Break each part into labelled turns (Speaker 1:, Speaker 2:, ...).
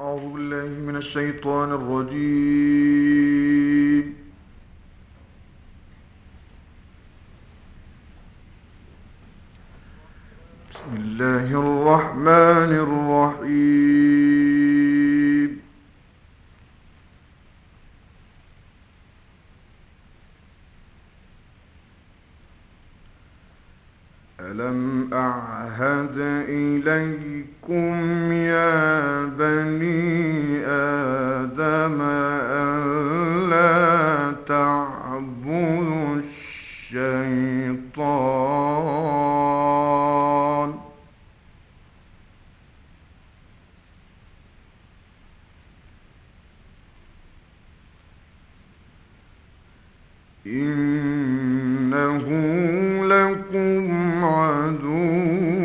Speaker 1: أعوذ بالله من الشيطان الرجيم. بسم الله الرحمن الرحيم. ألم أعهد إليكم يا بني آدم ألا تعبدوا الشيطان إنه لكم عدو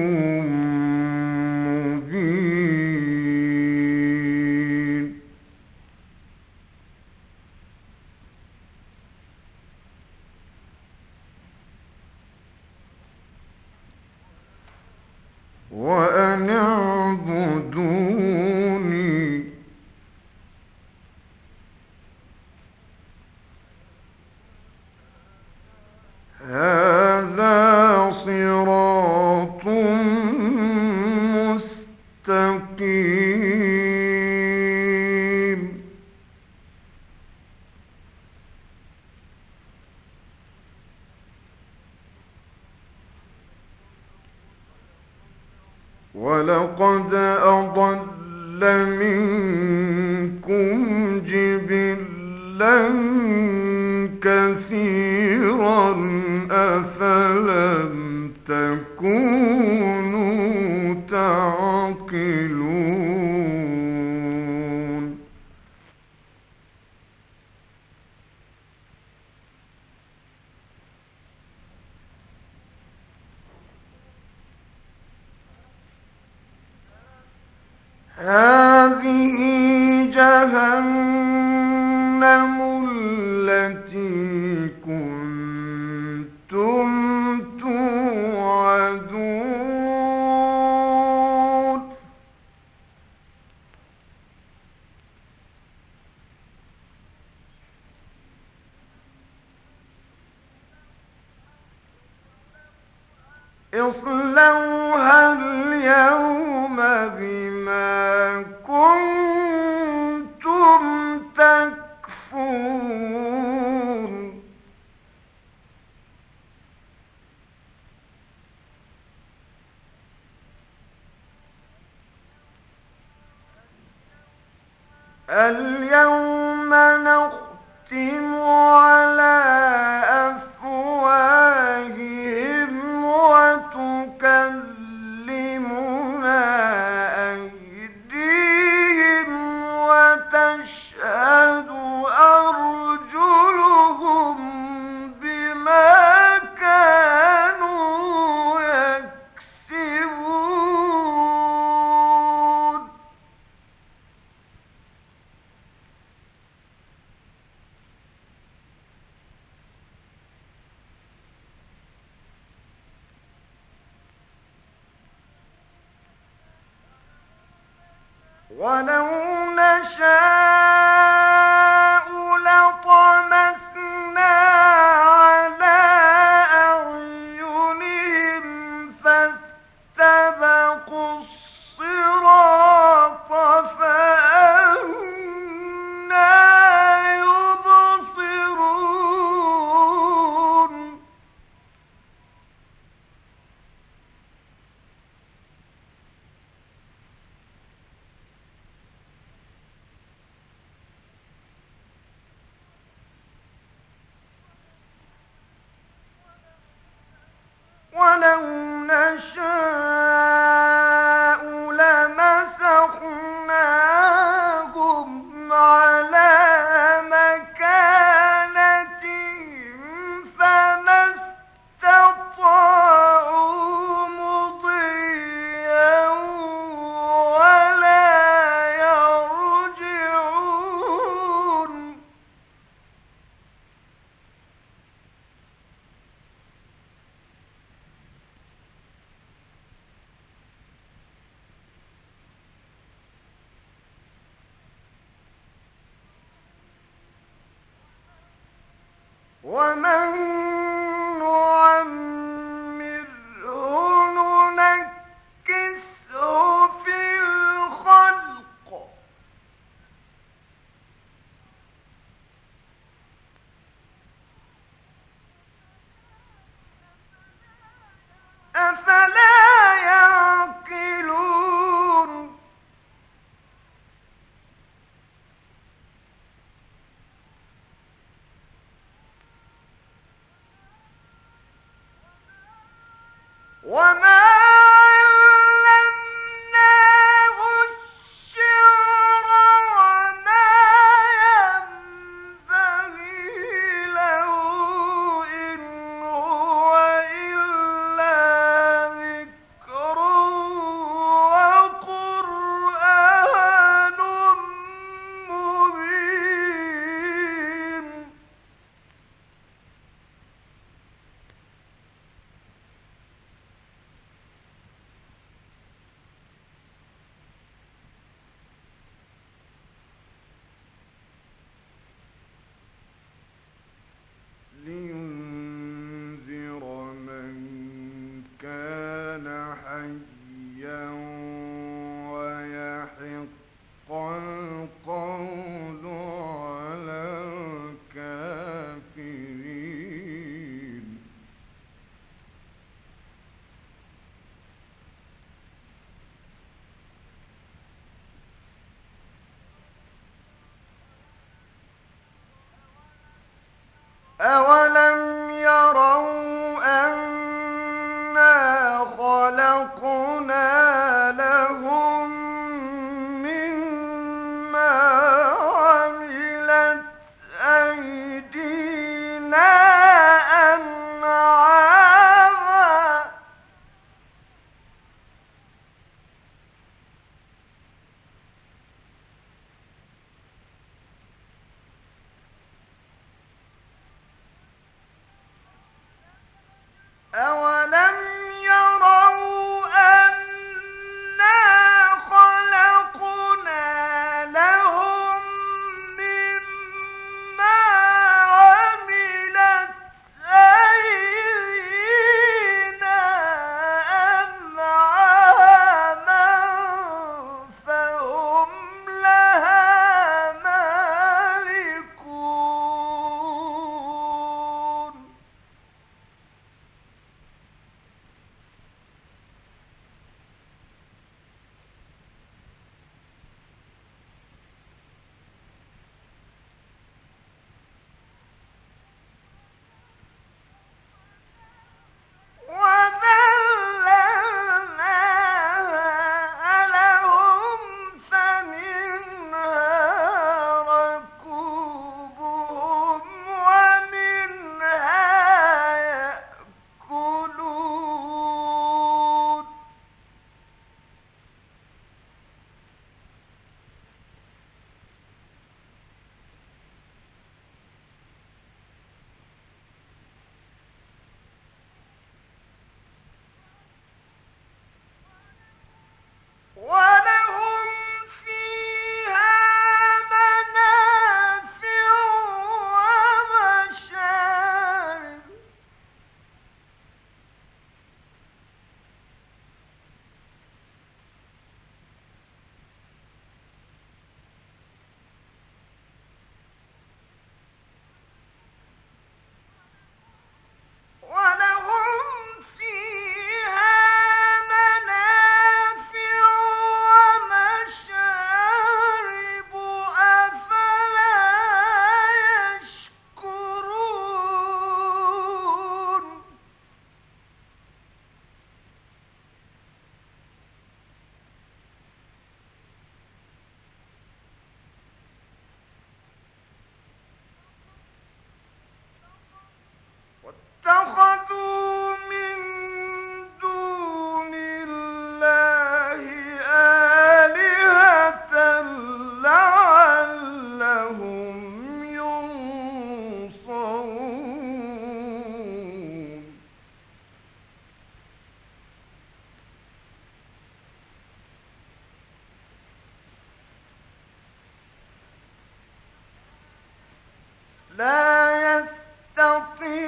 Speaker 1: مبين. وأن اعبدوني هذا صراط مستقيم. ولقد أضل منكم جبلا كثيرا أفلم تكونوا تعقلون. هذه جهنم التي كنتم توعدون. اصلوها اليوم بما كنتم تكفرون. اليوم نختم على أفواههم وتكلمنا أيديهم وتشهد أرجلهم بما كانوا يكسبون. ولو نشاء لطمسنا على أعينهم فاستبقوا الصراط فأنى يبصرون. ولو نشاء لمسخناهم على مكانتهم فما استطاعوا مضيا ولا يرجعون. ومن نعمره ننكسه في الخلق أفلا يعقلون وما علمناه الشعر وما ينبغي له إن هو إلا ذكر وقرآن مبين لينذر من كان حيا ويحق القول على الكافرين أولم يروا أنا خلقنا لهم مما عملت أيدينا أنعاما أولم يروا أنا خلقنا لهم مما عملت أيدينا أنعاما فهم لها مالكون وذللناها لهم فمنها ركوبهم ومنها يأكلون ولهم فيها منافع ومشارب ولهم فيها منافع ومشارب أفلا يشكرون واتخذوا من دون الله آلهة لعلهم ينصرون لا يستطيعون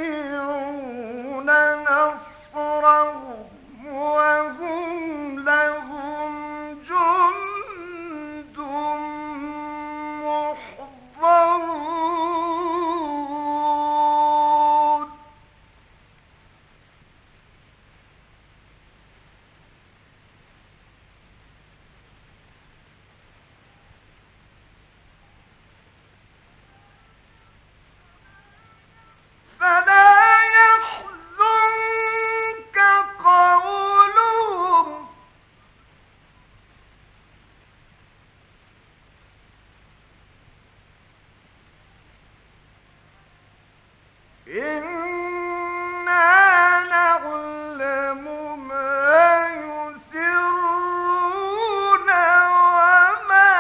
Speaker 1: إنا نعلم ما يسرون وما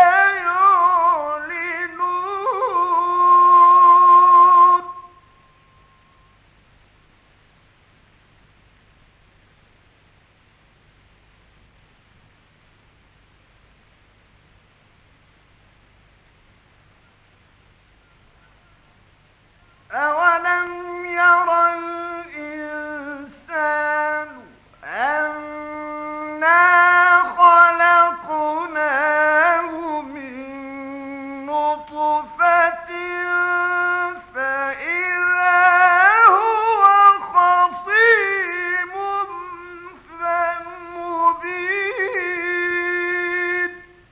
Speaker 1: يعلنون أولم ير الإنسان أنا خلقناه من نطفة فإذا هو خصيم مبين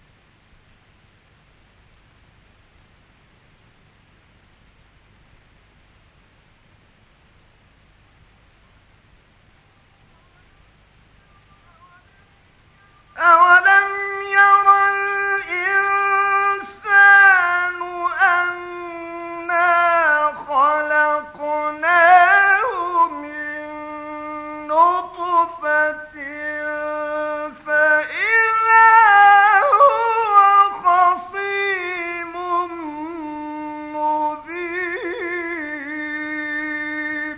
Speaker 1: أولم ير الإنسان أنا خلقناه من نطفة فإذا هو خصيم مبين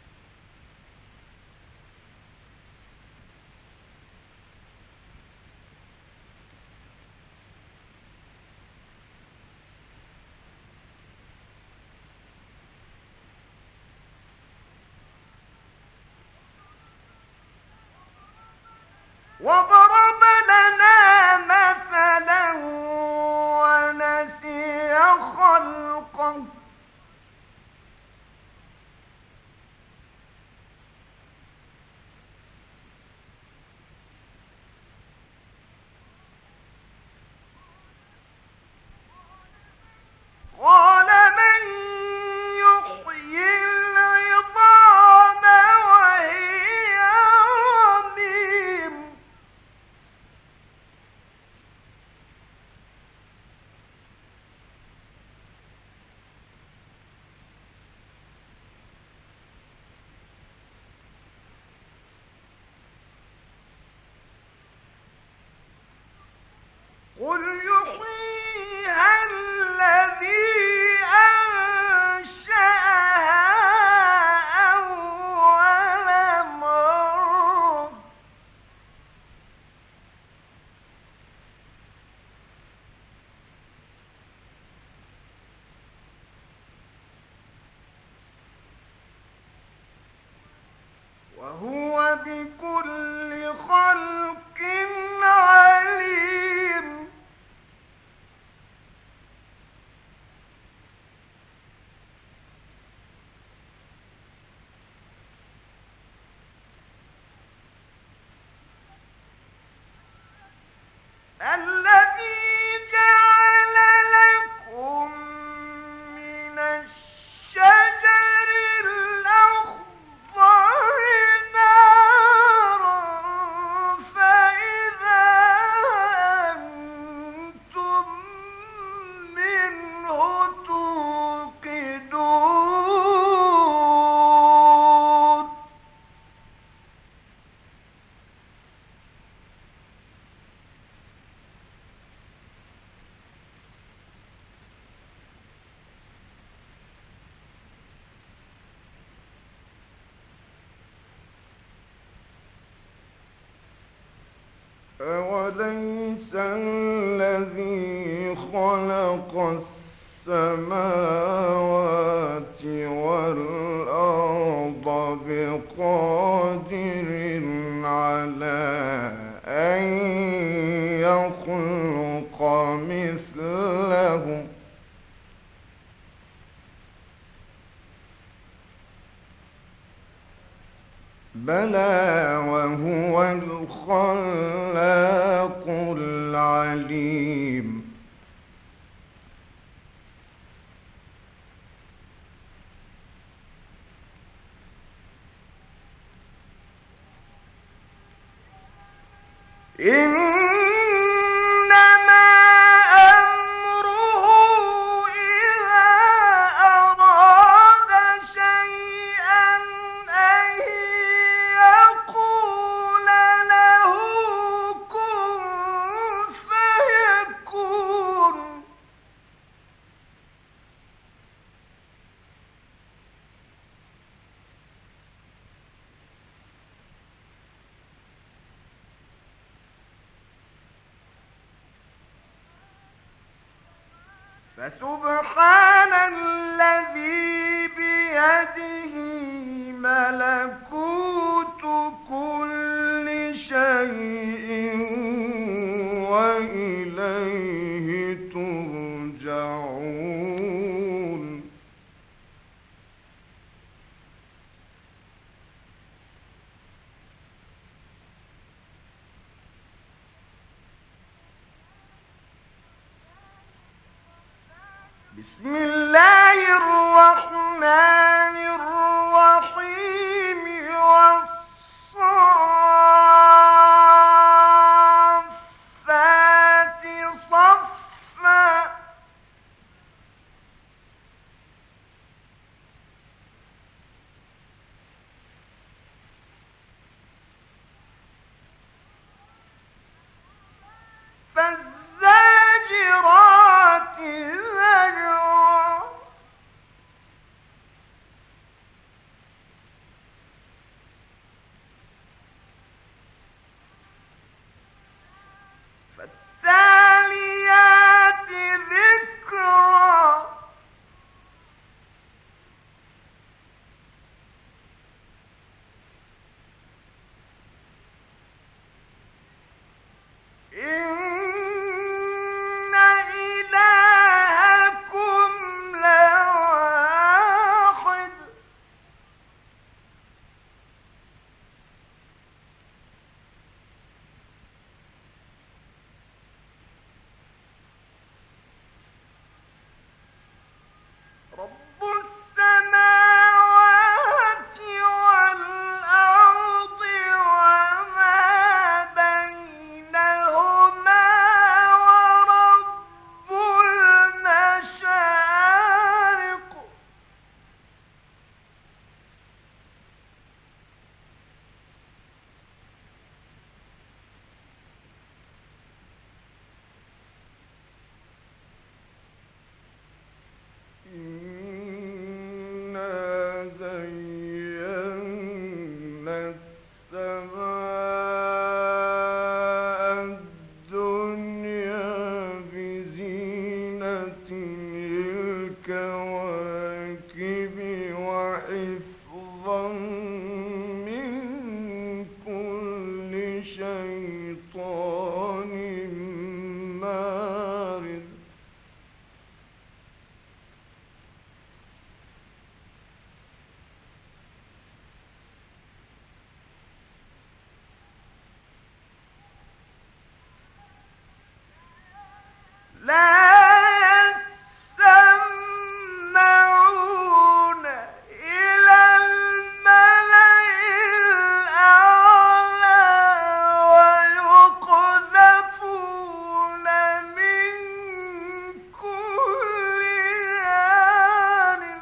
Speaker 1: وضرب لنا مثلا ونسي خلقه قال من يحيي العظام وهي رميم قل يحييها الذي أنشأها أول مرة وهو بكل خلق عليم الذي جعل لكم من الشجر الأخضر نارا فإذا أنتم منه توقدون أوليس الذي خلق السماوات والأرض بقادر على أن يخلق مثلهم بلى وهو الخلاق العليم إنما أمره إذا أراد شيئا فسبحان الذي بيده ملكوت كل شيء وإليه ترجعون بسم الله الرحمن الرحيم والصافات صفا فالزاجرات زجرا فالتاليات ذكرا إن إلهكم لواحد رب السماوات والأرض وما بينهما ورب المشارق إنا زينا السماء الدنيا بزينة الكواكب وحفظا من كل شيطان مارد لا يسمعون إلى الملأ الأعلى ويقذفون من كل جانب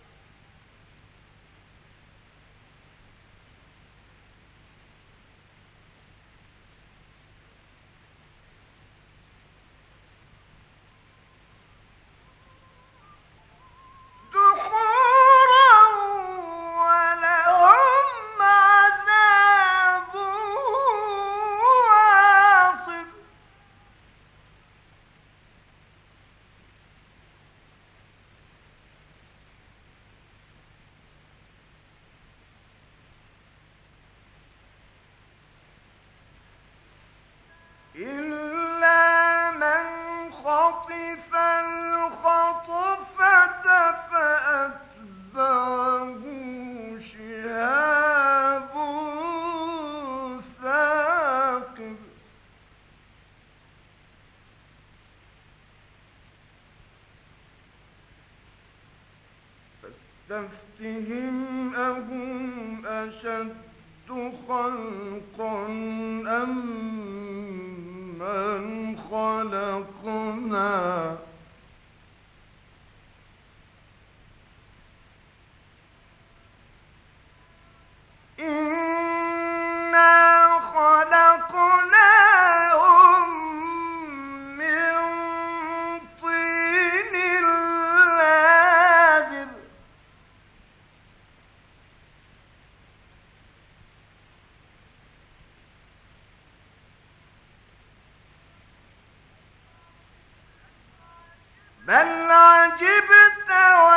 Speaker 1: دحورا ولهم عذاب واصب إلا من خطف الخطفة فأتبعه شهاب ثاقب فاستفتهم أهم أشد خلقا أم من خلقنا إنا خلقناهم من طين لازب بل عجبت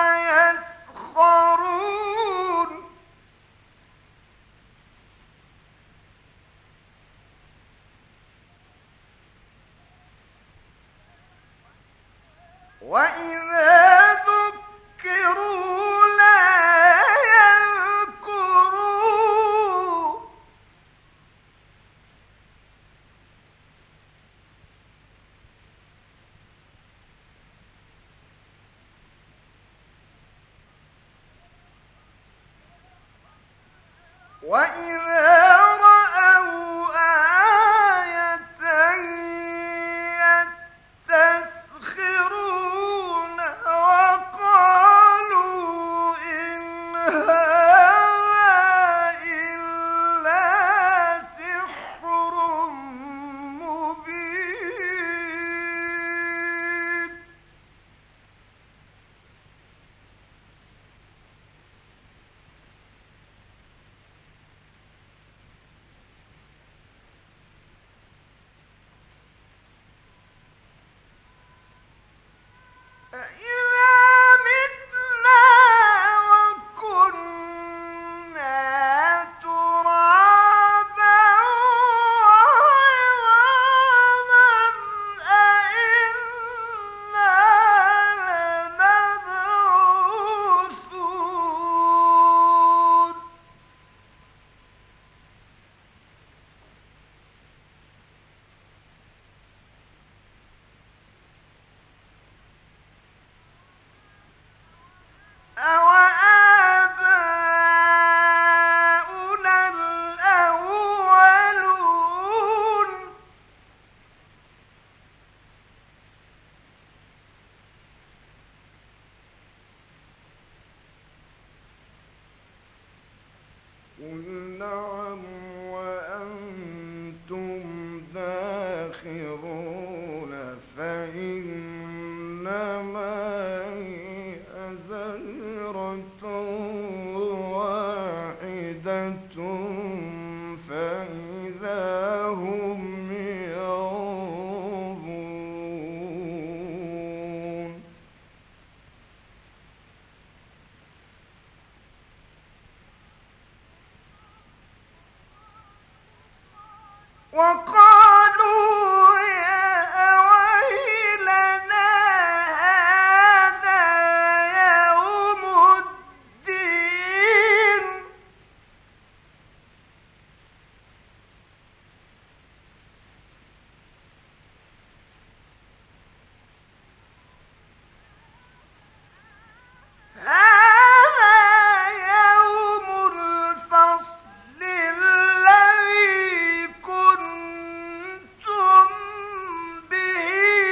Speaker 1: ويسخرون وإذا ذكروا لا يذكرون وإذا رأوا آية يستسخرون وقالوا إن هذا إلا سحر مبين أإذا متنا وكنا ترابا وعظاما أإنا لمبعوثون أوآباؤنا الأولون قل نعم وأنتم داخرون فإنما هي زجرة واحدة فإذا هم ينظرون وقالوا يا ويلنا هذا يوم الدين هذا يوم الفصل الذي كنتم به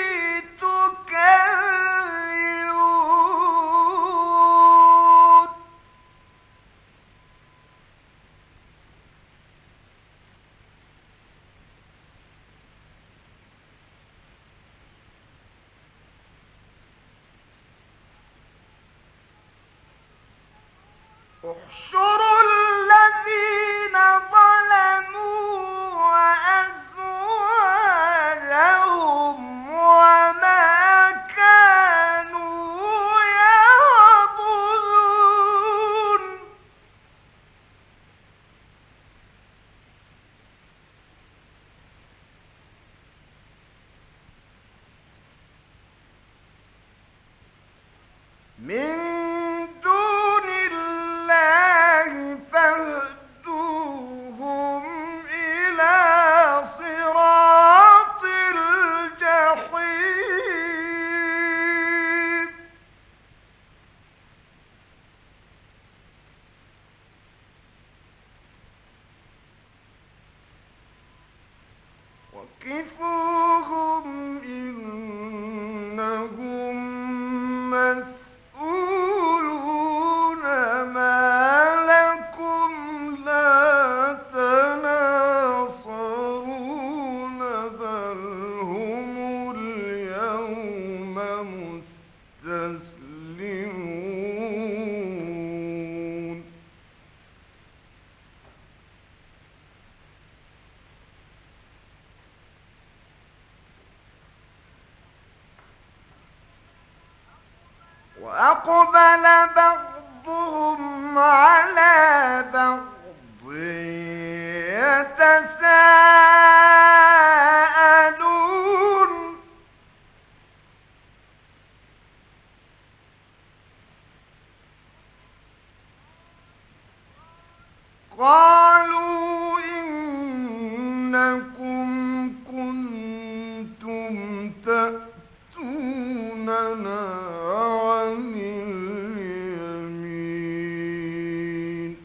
Speaker 1: تكذبون احشروا الذين ظلموا وأزواجهم وما كانوا يعبدون من دون الله فاهدوهم إلى صراط الجحيم وقفوهم إنهم مسؤولون ما لكم لا تناصرون بل هم اليوم مستسلمون وأقبل بعضهم على بعض يتساءلون قالوا إنكم كنتم تأتوننا عن اليمين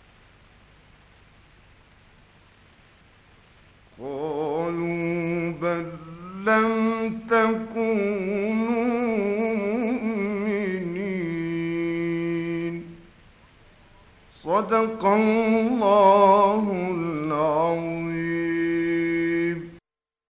Speaker 1: قالوا بل لم تكونوا مؤمنين صدق الله